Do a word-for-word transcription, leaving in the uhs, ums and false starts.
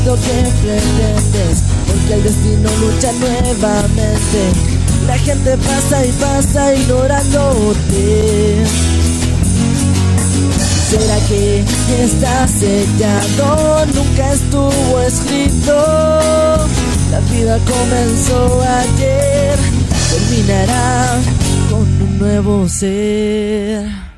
lo que pretendes, porque el destino lucha nuevamente. La gente pasa y pasa ignorándote. ¿Será que está sellado? Nunca estuvo escrito. La vida comenzó ayer, terminará con un nuevo ser.